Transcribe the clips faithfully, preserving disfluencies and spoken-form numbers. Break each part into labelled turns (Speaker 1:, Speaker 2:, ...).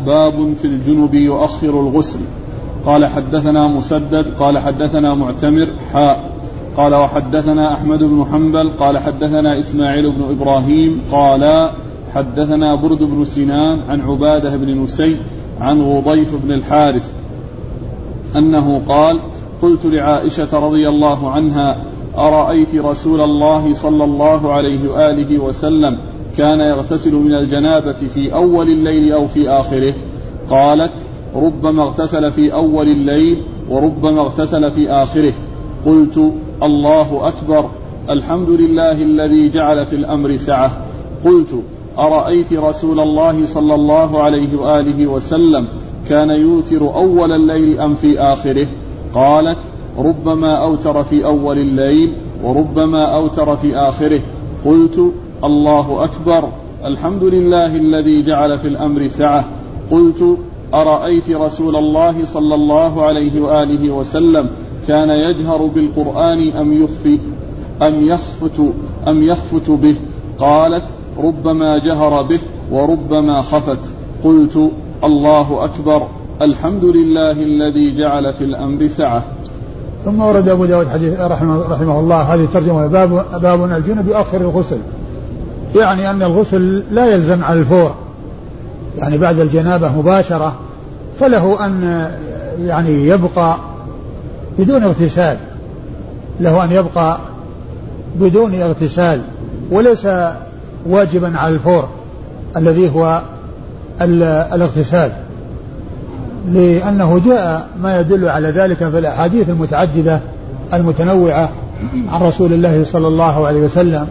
Speaker 1: باب في الجنب يؤخر الغسل. قال حدثنا مسدد قال حدثنا معتمر حاء قال وحدثنا أحمد بن حنبل قال حدثنا إسماعيل بن إبراهيم قال حدثنا برد بن سنان عن عبادة بن نسي عن غضيف بن الحارث أنه قال قلت لعائشة رضي الله عنها أرأيت رسول الله صلى الله عليه وآله وسلم كان يغتسل من الجنابة في أول الليل أو في آخره؟ قالت ربما اغتسل في أول الليل وربما اغتسل في آخره. قلت الله أكبر، الحمد لله الذي جعل في الأمر سعة. قلت أرأيت رسول الله صلى الله عليه وآله وسلم كان يوتر أول الليل أم في آخره؟ قالت ربما أوتر في أول الليل وربما أوتر في آخره. قلت الله أكبر، الحمد لله الذي جعل في الأمر سعة. قلت أرأيت رسول الله صلى الله عليه وآله وسلم كان يجهر بالقرآن أم يخفي أم يخفت أم يخفت به؟ قالت ربما جهر به وربما خفت. قلت الله أكبر، الحمد لله الذي جعل في الأمر سعة.
Speaker 2: ثم ورد أبو داود حديث رحمه, رحمه الله هذه ترجمة باب, باب الجنب يؤخر الغسل، يعني أن الغسل لا يلزم على الفور، يعني بعد الجنابة مباشرة فله أن يعني يبقى بدون اغتسال، له أن يبقى بدون اغتسال وليس واجبا على الفور الذي هو الاغتسال، لأنه جاء ما يدل على ذلك في الأحاديث المتعددة المتنوعة عن رسول الله صلى الله عليه وسلم.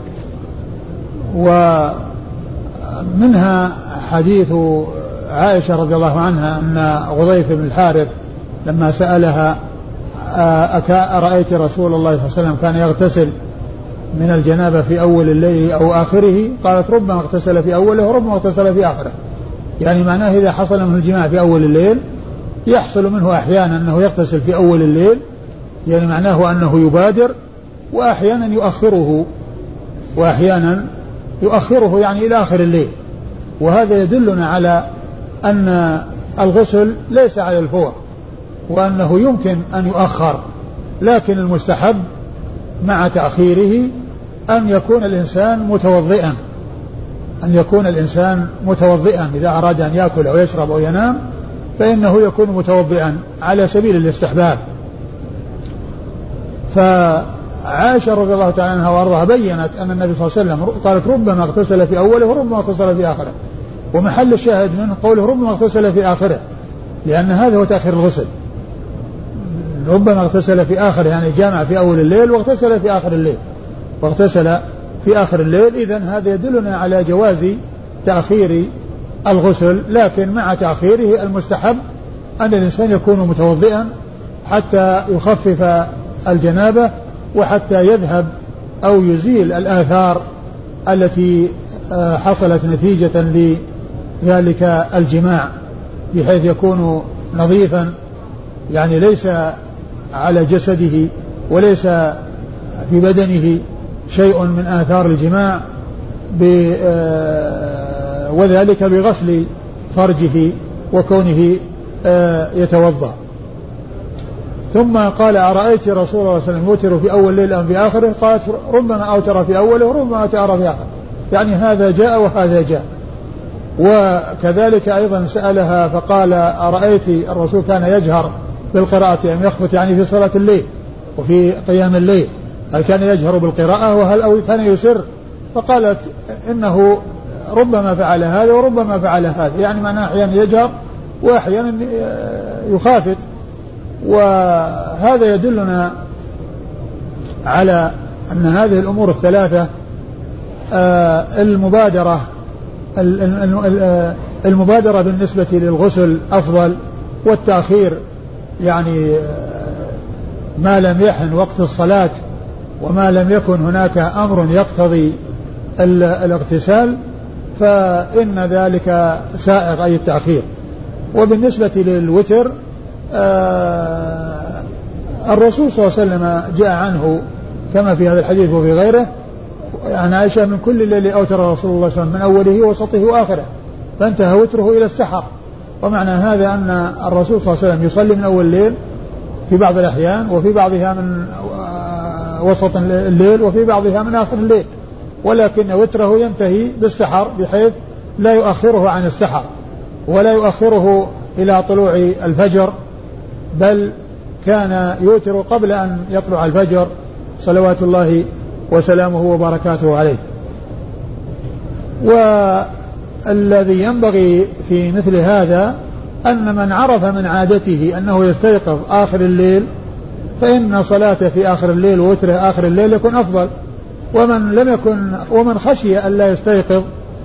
Speaker 2: ومنها حديث عائشة رضي الله عنها أن غضيف بن الحارث لما سألها أرأيت رسول الله صلى الله عليه وسلم كان يغتسل من الجنابة في أول الليل أو آخره؟ قالت ربما اغتسل في أوله وربما اغتسل في آخره، يعني معناه إذا حصل منه الجماع في أول الليل يحصل منه أحيانا أنه يغتسل في أول الليل، يعني معناه أنه يبادر، وأحيانا يؤخره وأحيانا يؤخره يعني إلى آخر الليل. وهذا يدلنا على أن الغسل ليس على الفور، وأنه يمكن أن يؤخر، لكن المستحب مع تأخيره أن يكون الإنسان متوضئا، أن يكون الإنسان متوضئا إذا أراد أن يأكل أو يشرب أو ينام فإنه يكون متوضئا على سبيل الاستحباب. فعائشة رضي الله تعالى عنها وأرضاها بيّنت أن النبي صلى الله عليه وسلم قالت ربما اغتسل في أوله وربما اغتسل في آخره، ومحل الشاهد منه قوله ربما اغتسل في آخره، لأن هذا هو تأخير الغسل. ربما اغتسل في آخر يعني جامع في أول الليل واغتسل في آخر الليل واغتسل في آخر الليل. إذن هذا يدلنا على جواز تأخير الغسل، لكن مع تأخيره المستحب أن الإنسان يكون متوضئا حتى يخفف الجنابة وحتى يذهب أو يزيل الآثار التي حصلت نتيجة لذلك الجماع، بحيث يكون نظيفا، يعني ليس على جسده وليس في بدنه شيء من آثار الجماع، وذلك بغسل فرجه وكونه يتوضأ. ثم قال أرأيت رسول الله صلى الله عليه وسلم يوتر في أول الليل أم في آخره؟ قالت ربما أوتر في أوله وربما أوتر في آخره، يعني هذا جاء وهذا جاء. وكذلك أيضا سألها فقال أرأيت الرسول كان يجهر بالقراءة أم يخفت، يعني في صلاة الليل وفي قيام الليل، هل كان يجهر بالقراءة وهل أو كان يسر؟ فقالت إنه ربما فعل هذا وربما فعل هذا، يعني معناه أحيانا يجهر وأحيانا يخافت. وهذا يدلنا على أن هذه الأمور الثلاثة المبادرة المبادرة بالنسبة للغسل أفضل، والتأخير يعني ما لم يحن وقت الصلاة وما لم يكن هناك أمر يقتضي الاغتسال فإن ذلك سائغ، أي التأخير. وبالنسبة للوتر آه الرسول صلى الله عليه وسلم جاء عنه كما في هذا الحديث وفي غيره عن عائشة من كل الليل أوتر رسول الله صلى الله عليه وسلم من أوله وسطه وآخره، فانتهى وتره إلى السحر، ومعنى هذا أن الرسول صلى الله عليه وسلم يصلي من أول الليل في بعض الأحيان، وفي بعضها من وسط الليل، وفي بعضها من آخر الليل، ولكن وتره ينتهي بالسحر بحيث لا يؤخره عن السحر ولا يؤخره إلى طلوع الفجر، بل كان يوتر قبل أن يطلع الفجر صلوات الله وسلامه وبركاته عليه. والذي ينبغي في مثل هذا أن من عرف من عادته أنه يستيقظ آخر الليل فإن صلاته في آخر الليل ووتره آخر الليل يكون أفضل، ومن لم يكن ومن خشي أن لا يستيقظ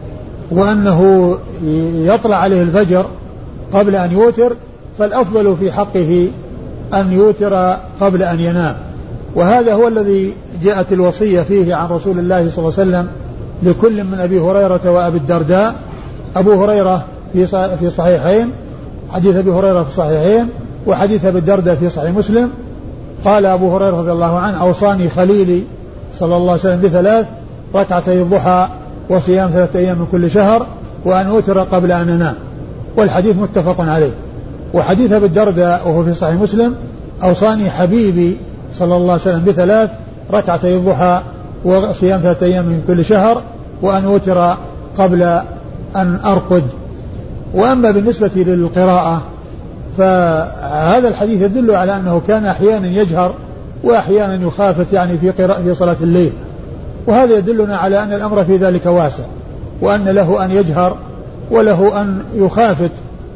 Speaker 2: وأنه يطلع عليه الفجر قبل أن يوتر فالأفضل في حقه أن يوتر قبل أن ينام. وهذا هو الذي جاءت الوصية فيه عن رسول الله صلى الله عليه وسلم لكل من أبي هريرة وأبي الدرداء. أبو هريرة في صحيحين، حديث أبي هريرة في صحيحين، وحديث أبي الدرداء في صحيح مسلم. قال أبو هريرة رضي الله عنه: أوصاني خليلي صلى الله عليه وسلم بثلاث: ركعتي الضحى وصيام ثلاثة أيام من كل شهر وأن أوتر قبل أن أنام. والحديث متفق عليه. وحديث أبي الدرداء وهو في صحيح مسلم: أوصاني حبيبي صلى الله عليه وسلم بثلاث: ركعتي الضحى وصيام ثلاثة أيام من كل شهر وأن أوتر قبل أن أرقد. وأما بالنسبة للقراءة فهذا الحديث يدل على أنه كان أحيانا يجهر وأحيانا يخافت يعني في قراءة في صلاة الليل، وهذا يدلنا على أن الأمر في ذلك واسع، وأن له أن يجهر وله أن يخافت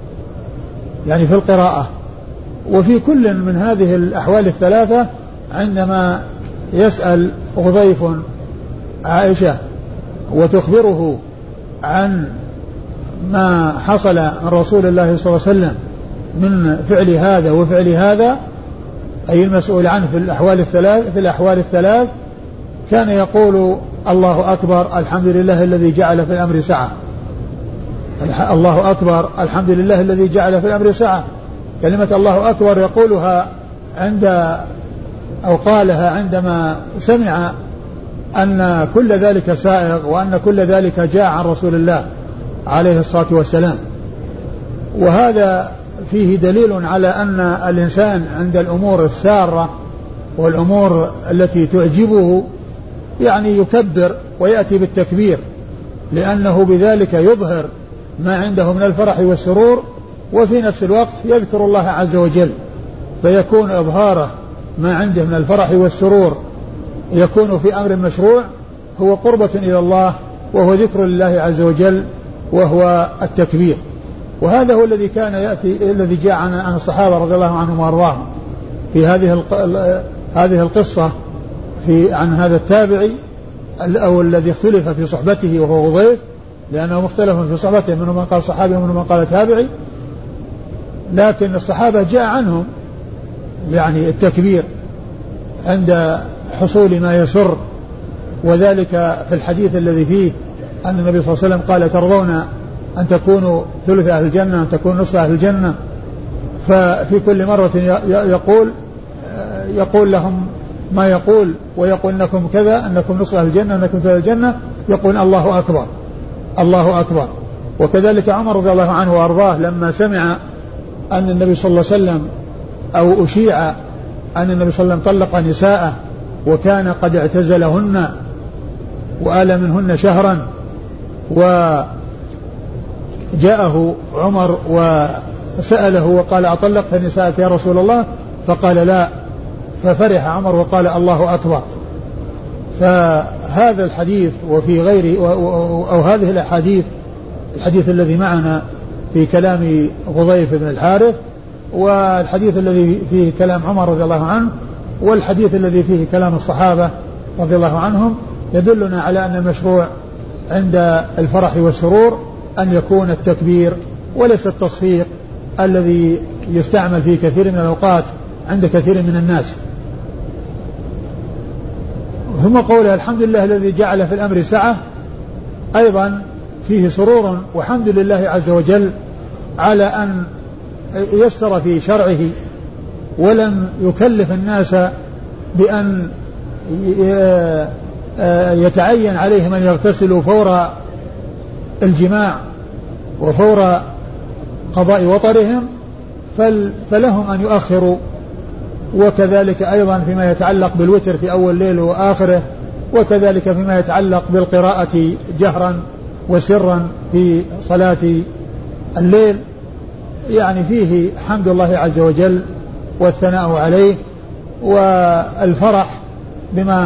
Speaker 2: يعني في القراءة. وفي كل من هذه الأحوال الثلاثة عندما يسأل غضيف عائشة وتخبره عن ما حصل من رسول الله صلى الله عليه وسلم من فعل هذا وفعل هذا، أي المسؤول عنه في الأحوال الثلاث في الأحوال الثلاث كان يقول: الله أكبر، الحمد لله الذي جعل في الأمر سعة. الله أكبر، الحمد لله الذي جعل في الأمر سعة. كلمة الله أكبر يقولها عند أو قالها عندما سمع أن كل ذلك سائغ وأن كل ذلك جاء عن رسول الله عليه الصلاة والسلام. وهذا فيه دليل على أن الإنسان عند الأمور السارة والأمور التي تعجبه يعني يكبر ويأتي بالتكبير، لأنه بذلك يظهر ما عنده من الفرح والسرور، وفي نفس الوقت يذكر الله عز وجل، فيكون إظهاره ما عنده من الفرح والسرور يكون في أمر مشروع هو قربة إلى الله، وهو ذكر لله عز وجل، وهو التكبير. وهذا هو الذي كان يأتي الذي جاء عن الصحابة رضي الله عنهم وأرضاهم في هذه هذه القصة في عن هذا التابعي أو الذي اختلف في صحبته وهو غضيف، لأنه مختلف في صحبته، منهم من قال صحابي ومنهم من قال تابعي، لكن الصحابة جاء عنهم يعني التكبير عند حصول ما يسر، وذلك في الحديث الذي فيه أن النبي صلى الله عليه وسلم قال: ترضون أن تكونوا ثلث أهل الجنة أن تكونوا نصف أهل الجنة؟ ففي كل مرة يقول يقول لهم ما يقول ويقول أنكم كذا، أنكم نصف أهل الجنة، أنكم ثلث الجنة، يقول الله أكبر الله أكبر. وكذلك عمر رضي الله عنه وأرضاه لما سمع أن النبي صلى الله عليه وسلم أو أشيع أن النبي صلى الله عليه وسلم طلق نساءه وكان قد اعتزلهن وآل منهن شهرا، وجاءه عمر وسأله وقال: أطلقت نساءك يا رسول الله؟ فقال: لا. ففرح عمر وقال: الله أكبر. فهذا الحديث وفي غيره أو هذه الأحاديث، الحديث الذي معنا في كلام غضيف بن الحارث، والحديث الذي فيه كلام عمر رضي الله عنه، والحديث الذي فيه كلام الصحابة رضي الله عنهم، يدلنا على أن المشروع عند الفرح والسرور أن يكون التكبير وليس التصفيق الذي يستعمل في كثير من الأوقات عند كثير من الناس. ثم قوله: الحمد لله الذي جعل في الأمر سعة، أيضا فيه سرور وحمد لله عز وجل على أن يسر في شرعه ولم يكلف الناس بأن يتعين عليهم أن يغتسلوا فور الجماع وفور قضاء وطرهم فلهم أن يؤخروا. وكذلك أيضا فيما يتعلق بالوتر في أول ليل وآخره، وكذلك فيما يتعلق بالقراءة جهرا وسرا في صلاة الليل، يعني فيه حمد الله عز وجل والثناء عليه والفرح بما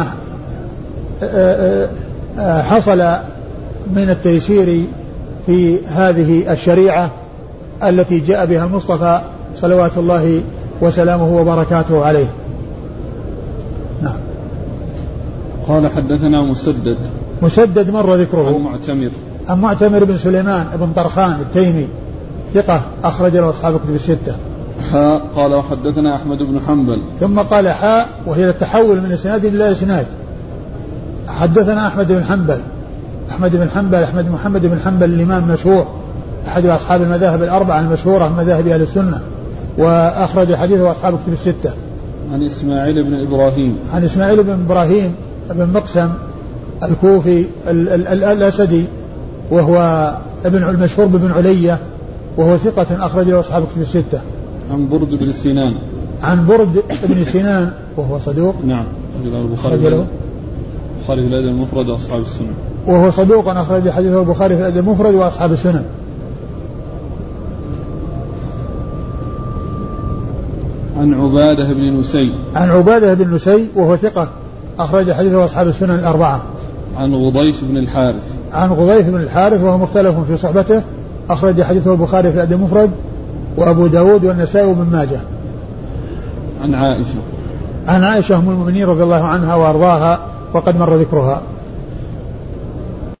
Speaker 2: حصل من التيسير في هذه الشريعة التي جاء بها المصطفى صلوات الله وسلامه وبركاته عليه. نعم.
Speaker 1: قال حدثنا مسدد
Speaker 2: مسدد مر ذكره
Speaker 1: عن معتمر
Speaker 2: عن معتمر بن سليمان بن طرخان التيمي ثقة أخرج له أصحاب الكتب الستة.
Speaker 1: حاء قال وحدثنا أحمد بن حنبل
Speaker 2: ثم قال حاء وهي التحول من إسناد إلى إسناد. حدثنا أحمد بن حنبل أحمد بن حنبل أحمد بن محمد بن حنبل الإمام مشهور أحد أصحاب المذاهب الأربعة المشهورة من مذاهب أهل السنة، وأخرج حديثه أصحاب الكتب الستة.
Speaker 1: عن إسماعيل بن إبراهيم
Speaker 2: عن إسماعيل بن إبراهيم بن مقسم الكوفي ال- ال- ال- الأسدي، وهو ابن المشهور بن علية، وهو ثقة أخرج له أصحاب الكتب الستة.
Speaker 1: عن برد بن سنان
Speaker 2: عن برد بن سنان وهو صدوق.
Speaker 1: نعم. البخاري
Speaker 2: البخاري
Speaker 1: في الأدب المفرد وأصحاب السنن.
Speaker 2: وهو صدوق أخرج حديثه البخاري في الأدب المفرد وأصحاب السنن.
Speaker 1: عن عبادة بن نسي
Speaker 2: عن عبادة بن نسي وهو ثقة أخرج حديثه أصحاب السنن الأربعة.
Speaker 1: عن غضيف بن الحارث
Speaker 2: عن غضيف بن الحارث وهو مختلف في صحبته، أخرج حديثه البخاري في الأدب المفرد وأبو داود والنسائي وابن ماجه.
Speaker 1: عن عائشة
Speaker 2: عن عائشة أم المؤمنين رضي الله عنها وأرضاها وقد مر ذكرها.